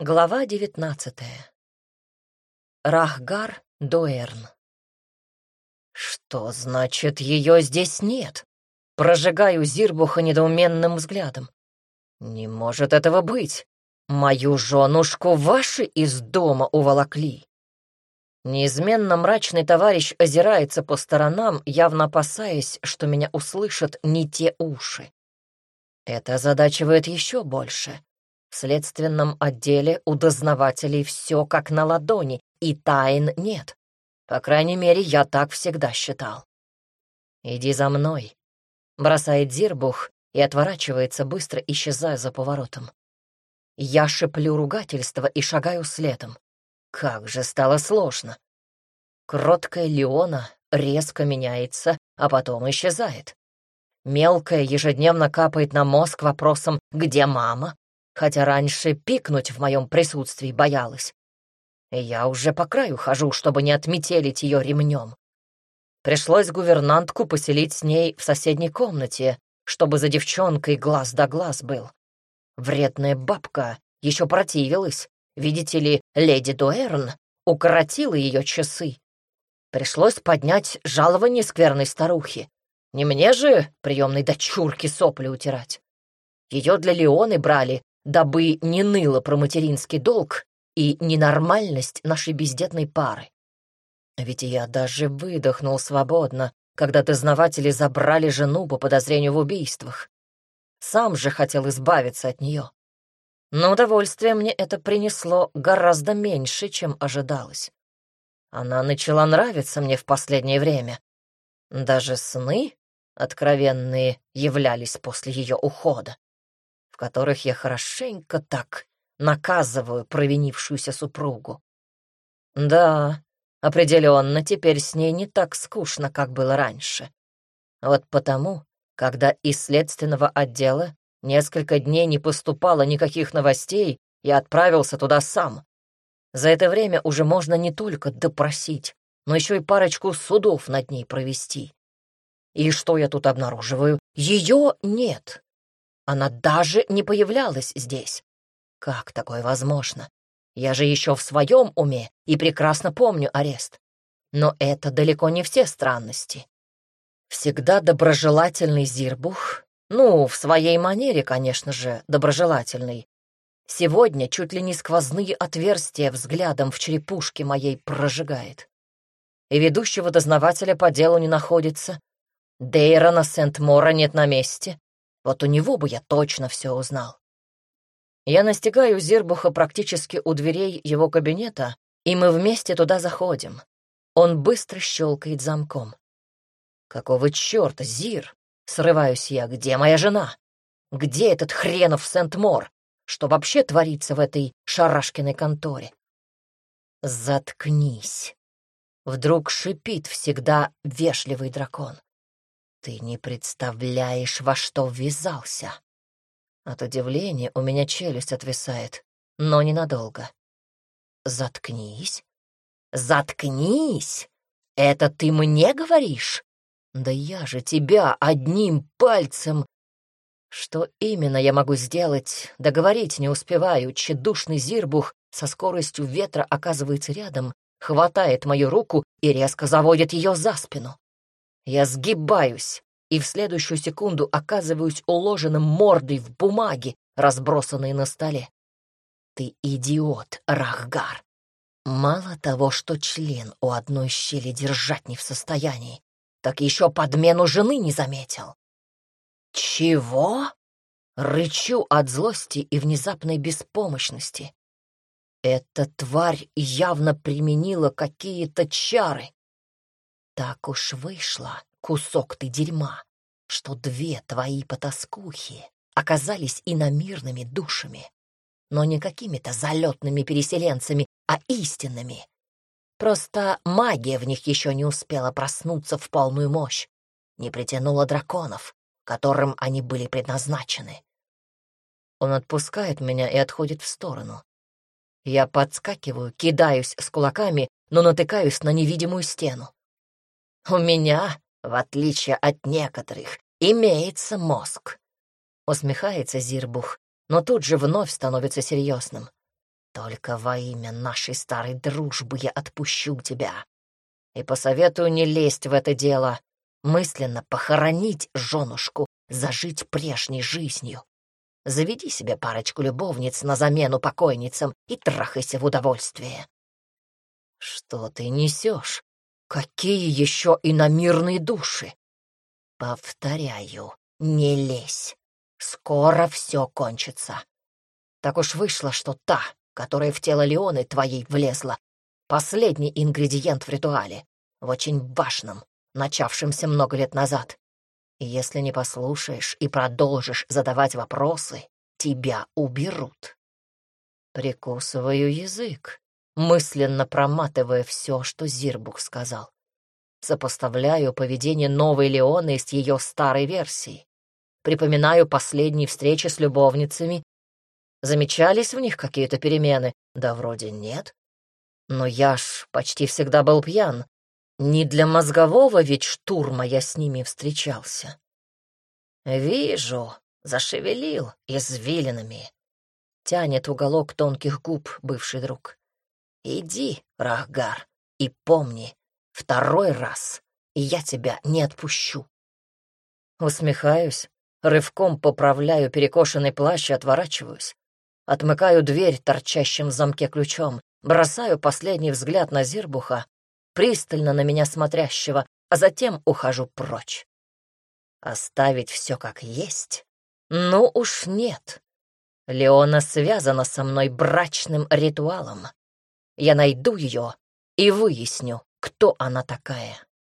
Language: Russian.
Глава 19. Рахгар Дуэрн. Что значит, ее здесь нет? Прожигаю Зирбуха недоуменным взглядом. Не может этого быть. Мою женушку ваши из дома уволокли. Неизменно мрачный товарищ озирается по сторонам, явно опасаясь, что меня услышат не те уши. Это озадачивает еще больше. В следственном отделе у дознавателей все как на ладони, и тайн нет. По крайней мере, я так всегда считал. «Иди за мной», — бросает Зирбух и отворачивается, быстро исчезая за поворотом. Я шеплю ругательство и шагаю следом. Как же стало сложно. Кроткая Леона резко меняется, а потом исчезает. Мелкая ежедневно капает на мозг вопросом «Где мама?», хотя раньше пикнуть в моем присутствии боялась. И я уже по краю хожу, чтобы не отметелить ее ремнем. Пришлось гувернантку поселить с ней в соседней комнате, чтобы за девчонкой глаз да глаз был. Вредная бабка еще противилась. Видите ли, леди Дуэрн укоротила ее часы. Пришлось поднять жалование скверной старухи. Не мне же, приемной дочурке, сопли утирать. Ее для Леоны брали, дабы не ныло про материнский долг и ненормальность нашей бездетной пары. Ведь я даже выдохнул свободно, когда дознаватели забрали жену по подозрению в убийствах. Сам же хотел избавиться от нее. Но удовольствие мне это принесло гораздо меньше, чем ожидалось. Она начала нравиться мне в последнее время. Даже сны откровенные являлись после ее ухода, в которых я хорошенько так наказываю провинившуюся супругу. Да, определенно, теперь с ней не так скучно, как было раньше. Вот потому, когда из следственного отдела несколько дней не поступало никаких новостей, я отправился туда сам. За это время уже можно не только допросить, но еще и парочку судов над ней провести. И что я тут обнаруживаю? Ее нет. Она даже не появлялась здесь. Как такое возможно? Я же еще в своем уме и прекрасно помню арест. Но это далеко не все странности. Всегда доброжелательный Зирбух, в своей манере, конечно же, доброжелательный, сегодня чуть ли не сквозные отверстия взглядом в черепушке моей прожигает. И ведущего дознавателя по делу не находится. Дейрона Сент-Мора нет на месте. Вот у него бы я точно все узнал. Я настигаю Зирбуха практически у дверей его кабинета, и мы вместе туда заходим. Он быстро щелкает замком. «Какого черта, Зир?» — срываюсь я. «Где моя жена? Где этот хренов Сент-Мор? Что вообще творится в этой шарашкиной конторе?» «Заткнись!» — вдруг шипит всегда вежливый дракон. «Ты не представляешь, во что ввязался!» От удивления у меня челюсть отвисает, но ненадолго. «Заткнись! Заткнись! Это ты мне говоришь? Да я же тебя одним пальцем...» Что именно я могу сделать, договорить не успеваю. Тщедушный Зирбух со скоростью ветра оказывается рядом, хватает мою руку и резко заводит ее за спину. Я сгибаюсь и в следующую секунду оказываюсь уложенным мордой в бумаги, разбросанные на столе. Ты идиот, Рахгар. Мало того, что член у одной щели держать не в состоянии, так еще подмену жены не заметил. Чего? Рычу от злости и внезапной беспомощности. Эта тварь явно применила какие-то чары. Так уж вышло, кусок ты дерьма, что две твои потаскухи оказались иномирными душами, но не какими-то залетными переселенцами, а истинными. Просто магия в них еще не успела проснуться в полную мощь, не притянула драконов, которым они были предназначены. Он отпускает меня и отходит в сторону. Я подскакиваю, кидаюсь с кулаками, но натыкаюсь на невидимую стену. У меня, в отличие от некоторых, имеется мозг. Усмехается Зирбух, но тут же вновь становится серьезным. Только во имя нашей старой дружбы я отпущу тебя и посоветую не лезть в это дело, мысленно похоронить женушку, зажить прежней жизнью. Заведи себе парочку любовниц на замену покойницам и трахайся в удовольствие. Что ты несешь? Какие еще иномирные души? Повторяю, не лезь. Скоро все кончится. Так уж вышло, что та, которая в тело Леоны твоей влезла, последний ингредиент в ритуале, в очень важном, начавшемся много лет назад. И если не послушаешь и продолжишь задавать вопросы, тебя уберут. Прикусываю язык, мысленно проматывая все, что Зирбух сказал. Сопоставляю поведение новой Леоны с ее старой версией. Припоминаю последние встречи с любовницами. Замечались в них какие-то перемены? Да вроде нет. Но я ж почти всегда был пьян. Не для мозгового ведь штурма я с ними встречался. Вижу, зашевелил извилинами. Тянет уголок тонких губ бывший друг. Иди, Рахгар, и помни, второй раз я тебя не отпущу. Усмехаюсь, рывком поправляю перекошенный плащ и отворачиваюсь. Отмыкаю дверь торчащим в замке ключом, бросаю последний взгляд на Зирбуха, пристально на меня смотрящего, а затем ухожу прочь. Оставить все как есть? Ну уж нет. Леона связана со мной брачным ритуалом. Я найду ее и выясню, кто она такая.